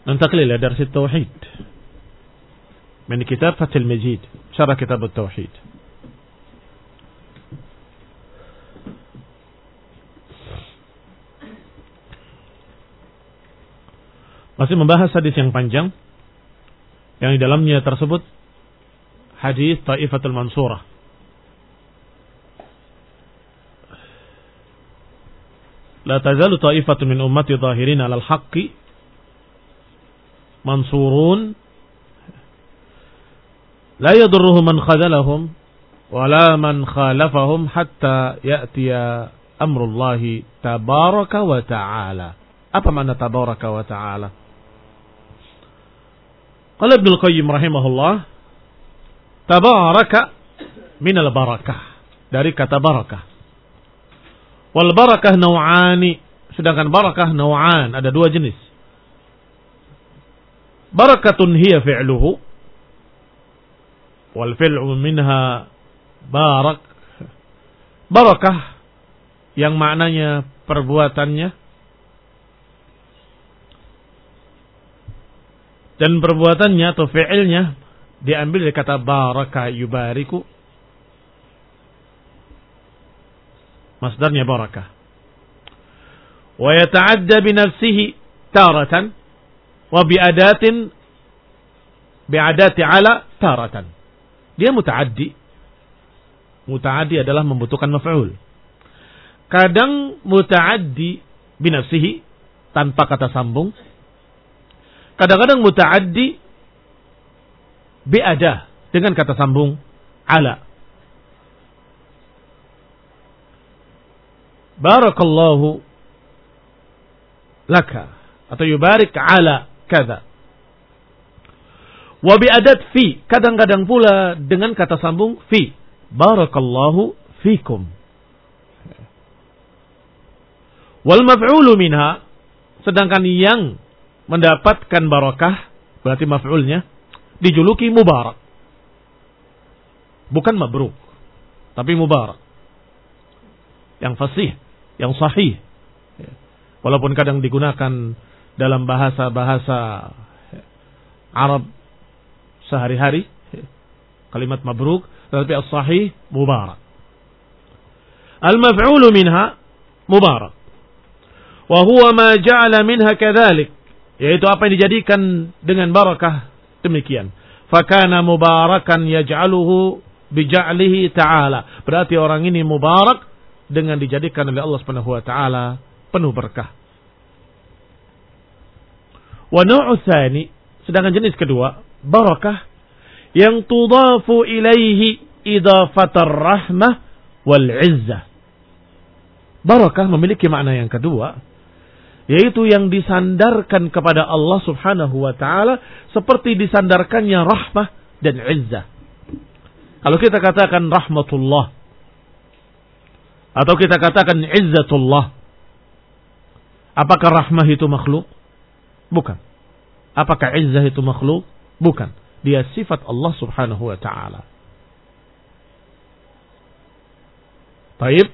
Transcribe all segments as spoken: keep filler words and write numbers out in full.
ننتقل إلى درس التوحيد من كتاب فتح المجيد شرح كتاب التوحيد. Masih membahas hadis yang panjang yang di dalamnya tersebut hadis Taifatul Mansurah. La tazalu ta'ifatun min ummati zahirin 'alal haqqi mansurun la yadurruhum man khadalahum wala man khalafahum hatta ya'tiya amrullahi tabaraka wa ta'ala. Apa makna tabaraka wa ta'ala? Qala Ibnu Qayyim rahimahullah, tabaraka minal barakah, dari kata barakah. Wal barakah naw'ani, sedangkan barakah naw'an, ada dua jenis. Barakatun hiya fi'luhu wal fi'lu minha barak. Barakah yang maknanya perbuatannya dan perbuatannya atau fi'ilnya diambil dari kata baraka yubariku, masdarnya barakah. Wa yata'adda bi nafsihi taratan wa bi'adatin bi'adati ala taratan. Dia muta'addi. Muta'addi adalah membutuhkan maf'ul. Kadang muta'addi binafsihi tanpa kata sambung. Kadang-kadang muta'addi bi'adah dengan kata sambung ala. Barakallahu laka atau yubarik ala kada. Wa bi'adat fi, kadang-kadang pula dengan kata sambung fi. Barakallahu fikum. Wal maf'ulu minha, sedangkan yang mendapatkan barakah berarti maf'ulnya dijuluki mubarak. Bukan mabruk, tapi mubarak. Yang fasih, yang sahih. Walaupun kadang digunakan dalam bahasa-bahasa Arab sehari-hari kalimat mabruk, tetapi as-sahih mubarak. Al-maf'ulu minha mubarak. Wa huwa ma ja'ala minha kadzalik, yaitu apa yang dijadikan dengan barakah demikian. Fakana mubarakan yaj'aluhu bija'lihi ta'ala. Berarti orang ini mubarak dengan dijadikan oleh Allah Subhanahu wa taala penuh berkah. Wa nau'u tsani, sedangkan jenis kedua, barakah yang tudafu ilaihi idafatar rahmah wal izzah. Barakah memiliki makna yang kedua, yaitu yang disandarkan kepada Allah Subhanahu wa taala seperti disandarkannya rahmah dan izzah. Kalau kita katakan rahmatullah atau kita katakan izzatullah, apakah rahmah itu makhluk? Bukan. Apakah izzah itu makhluk? Bukan. Dia sifat Allah Subhanahu wa taala. Baik.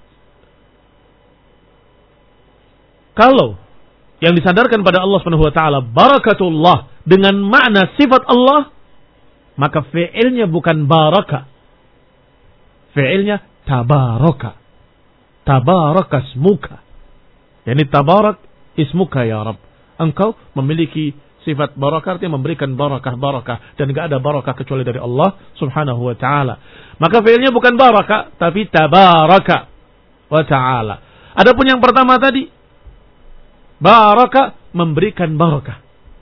Kalau yang disandarkan pada Allah Subhanahu wa taala barakatullah dengan makna sifat Allah, maka fi'ilnya bukan baraka. Fi'ilnya tabaraka. Tabaraka ismuka. Yani tabarak ismuka ya Rabb. Engkau memiliki sifat barakah, artinya memberikan barakah-barakah, dan tidak ada barakah kecuali dari Allah Subhanahu wa taala. Maka fi'ilnya bukan barakah tapi tabaraka wa taala. Adapun yang pertama tadi, barakah, memberikan barakah.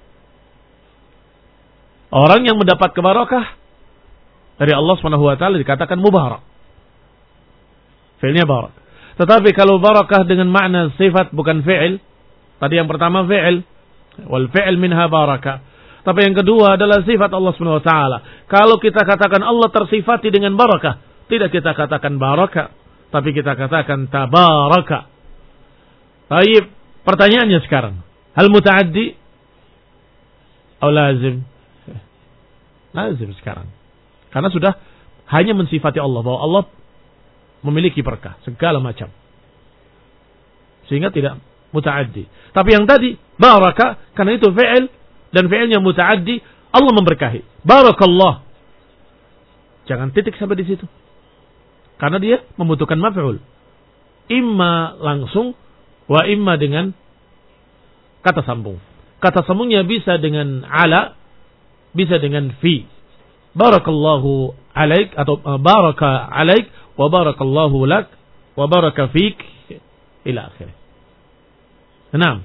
Orang yang mendapat kebarakah dari Allah Subhanahu wa taala dikatakan mubarak. Fi'ilnya barak. Tetapi kalau barakah dengan makna sifat bukan fi'il, tadi yang pertama fi'il, wal fi'il minha barakah. Tapi yang kedua adalah sifat Allah Subhanahu wa taala. Kalau kita katakan Allah tersifati dengan barakah, tidak kita katakan barakah, tapi kita katakan tabaraka. Baik, pertanyaannya sekarang, hal muta'addi atau lazim? Lazim sekarang. Karena sudah hanya mensifati Allah, bahwa Allah memiliki berkah segala macam, sehingga tidak muta'addi. Tapi yang tadi baraka, karena itu fi'il, dan fi'ilnya muta'addi, Allah memberkahi. Barakallah. Jangan titik sampai di situ. Karena dia membutuhkan maf'ul. Imma langsung, wa imma dengan kata sambung. Kata sambungnya bisa dengan ala, bisa dengan fi. Barakallahu alaik atau uh, baraka alaik wa barakallahu lak wa baraka fik ila akhirnya. Enam.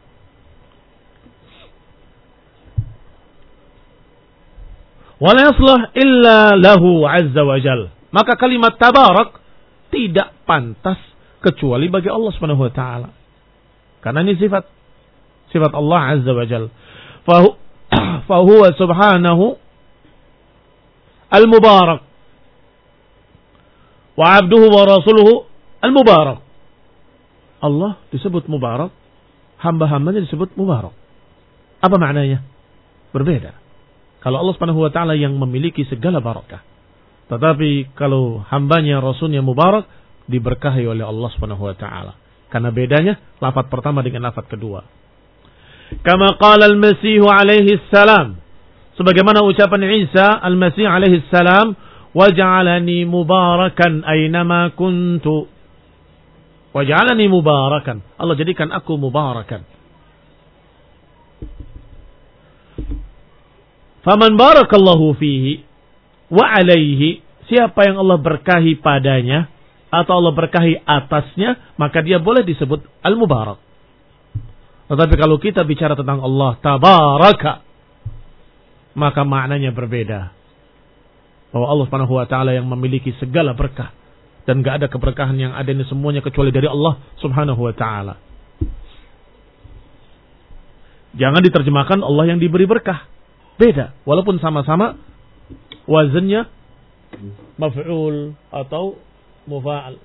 Wa la yaslah illa lahu azza wa jal. Maka kalimat tabarak tidak pantas kecuali bagi Allah Subhanahu wa taala. Karena ini sifat sifat Allah azza wa jal. Fa huwa subhanahu al-mubarak wa 'abduhu wa rasuluhu al-mubarak. Allah disebut mubarak, hamba-hambanya disebut mubarak. Apa maknanya? Berbeda. Kalau Allah Subhanahu wa taala yang memiliki segala barakah. Tetapi kalau hambanya rasulnya mubarak, diberkahi oleh Allah Subhanahu wa taala. Karena bedanya lafaz pertama dengan lafaz kedua. Kama qala al-Masih alaihi salam, sebagaimana ucapan Isa al-Masih alaihi salam, waj'alani mubarakan aynama kuntu. Waj'alani mubarakan. Allah jadikan aku mubarakan. Faman barakallahu fihi wa alaihi, siapa yang Allah berkahi padanya atau Allah berkahi atasnya, maka dia boleh disebut al-mubarak. Tetapi kalau kita bicara tentang Allah tabaraka, maka maknanya berbeda. Bahwa Allah Subhanahu wa taala yang memiliki segala berkah dan enggak ada keberkahan yang ada ini semuanya kecuali dari Allah Subhanahu wa taala. Jangan diterjemahkan Allah yang diberi berkah. Beda, walaupun sama-sama wazannya maf'ul atau mufa'al.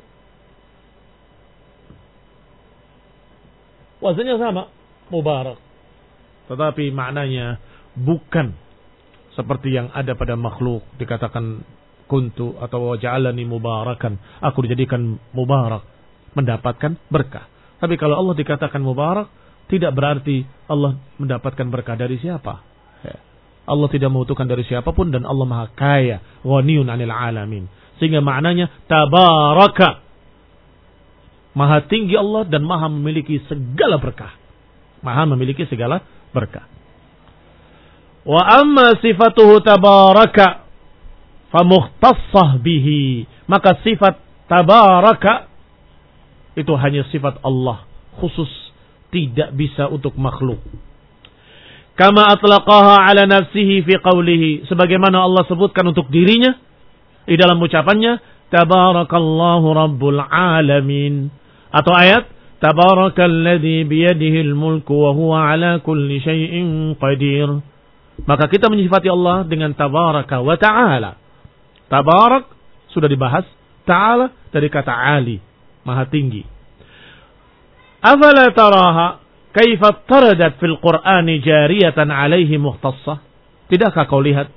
Wazannya sama, mubarak. Tetapi maknanya bukan seperti yang ada pada makhluk, dikatakan kuntu atau waja'alani mubarakan, aku dijadikan mubarak, mendapatkan berkah. Tapi kalau Allah dikatakan mubarak, tidak berarti Allah mendapatkan berkah dari siapa. Allah tidak membutuhkan dari siapapun dan Allah Maha Kaya, ghaniyun 'anil 'alamin. Sehingga maknanya tabaraka. Maha tinggi Allah dan Maha memiliki segala berkah. Maha memiliki segala berkah. Wa amma sifatuhu tabaraka famukhtassah bihi. Maka sifat tabaraka itu hanya sifat Allah, khusus, tidak bisa untuk makhluk. Kama atlaqaha ala nafsihi fi qawlihi, sebagaimana Allah sebutkan untuk dirinya di dalam ucapannya tabarakallahu rabbul alamin, atau ayat tabarakalladzi biyadihil mulku wa huwa ala kulli syai'in qadir. Maka kita menyifati Allah dengan tabaraka wa ta'ala. Tabarak sudah dibahas, ta'ala dari kata ali, maha tinggi. Afala taraha kaifa taradat fil Qur'ani jariyatan alaihi mukhtassah? Tidakkah kau lihat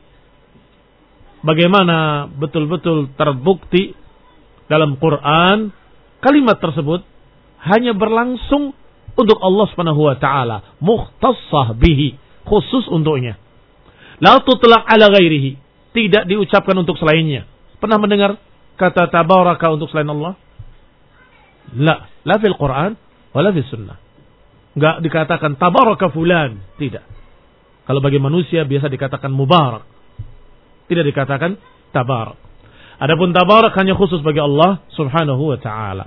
bagaimana betul-betul terbukti dalam Quran kalimat tersebut hanya berlangsung untuk Allah Subhanahu wa taala, mukhtassah bihi, khusus untuknya. La tutlaq ala ghairihi, tidak diucapkan untuk selainnya. Pernah mendengar kata tabaraka untuk selain Allah? La, la fil Quran wala fis sunnah. Enggak dikatakan tabaraka fulan, tidak. Kalau bagi manusia biasa dikatakan mubarak, tidak dikatakan tabarak. Adapun tabarak hanya khusus bagi Allah Subhanahu wa taala.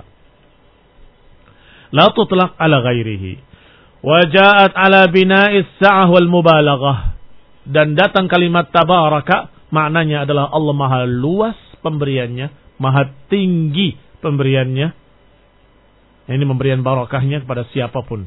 La tutlaq ala ghairihi. Wa ja'at ala bina'is sa'ah wal mubalaghah. Dan datang kalimat tabaraka, maknanya adalah Allah maha luas pemberiannya, maha tinggi pemberiannya. Ini memberian barakahnya kepada siapapun.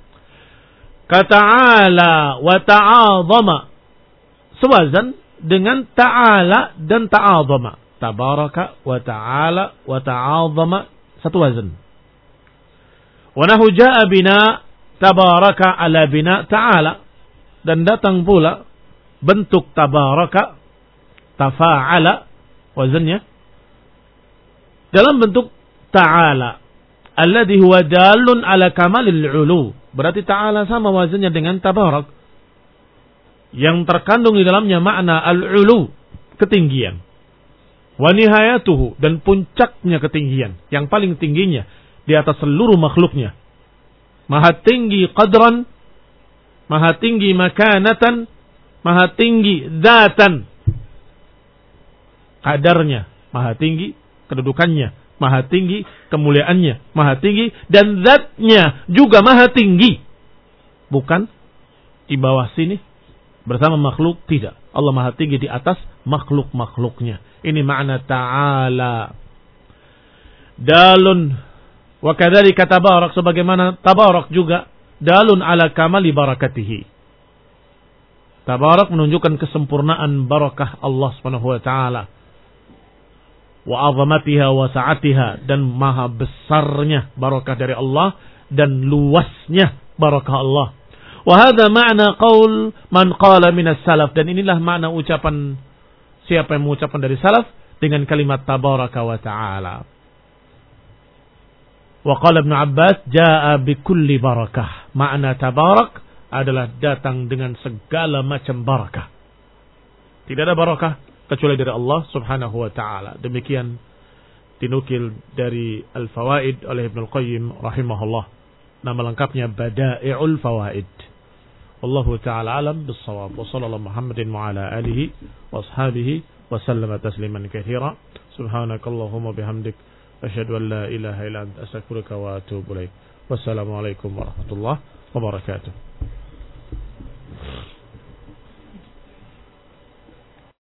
Kata'ala wa ta'azama, sewazan dengan ta'ala dan ta'azama. Tabaraka wa ta'ala wa ta'azama, satu wazan. Wa nahu ja'a bina tabaraka ala bina ta'ala, dan datang pula bentuk tabaraka tafa'ala, wazannya dalam bentuk ta'ala, alladhi huwa dalun ala kamalil ulu. Berarti ta'ala sama wazannya dengan tabarak. yang terkandung di dalamnya makna al-ulu, ketinggian. Wa nihayatuhu, dan puncaknya ketinggian, yang paling tingginya di atas seluruh makhluknya. Maha tinggi qadran, maha tinggi makanatan, maha tinggi dzatan. Kadarnya maha tinggi, kedudukannya maha tinggi, kemuliaannya maha tinggi, dan zatnya juga maha tinggi. Bukan di bawah sini bersama makhluk, tidak. Allah maha tinggi di atas makhluk-makhluknya. Ini makna ta'ala. Dalun wa kadzalika tabarak, sebagaimana tabarak juga dalun ala kamali barakatihi. Tabarak menunjukkan kesempurnaan barakah Allah Subhanahu wa taala. Wa 'azamatiha wa sa'atiha, dan maha besarnya barakah dari Allah dan luasnya barakah Allah. Wa hadha ma'na qaul man qala minas salaf, dan inilah makna ucapan siapa yang mengucapkan dari salaf dengan kalimat tabaraka wa ta'ala. Wa qala Ibnu Abbas jaa bi kulli barakah. Makna tabarak adalah datang dengan segala macam barakah. Tidak ada barakah kecuali dari Allah Subhanahu wa taala. Demikian dinukil dari Al-Fawaid oleh Ibnu Al-Qayyim rahimahullah. Nama lengkapnya Bada'i'ul Fawaid. Wallahu ta'ala alam bis-shawab. Wa sallallahu Muhammadin wa ala alihi wa ashabihi wa sallama tasliman katsira. Subhanakallahumma bihamdik asyhadu an la ilaha illa anta astaghfiruka wa atubu ilaik. Wassalamu alaikum warahmatullahi wabarakatuh.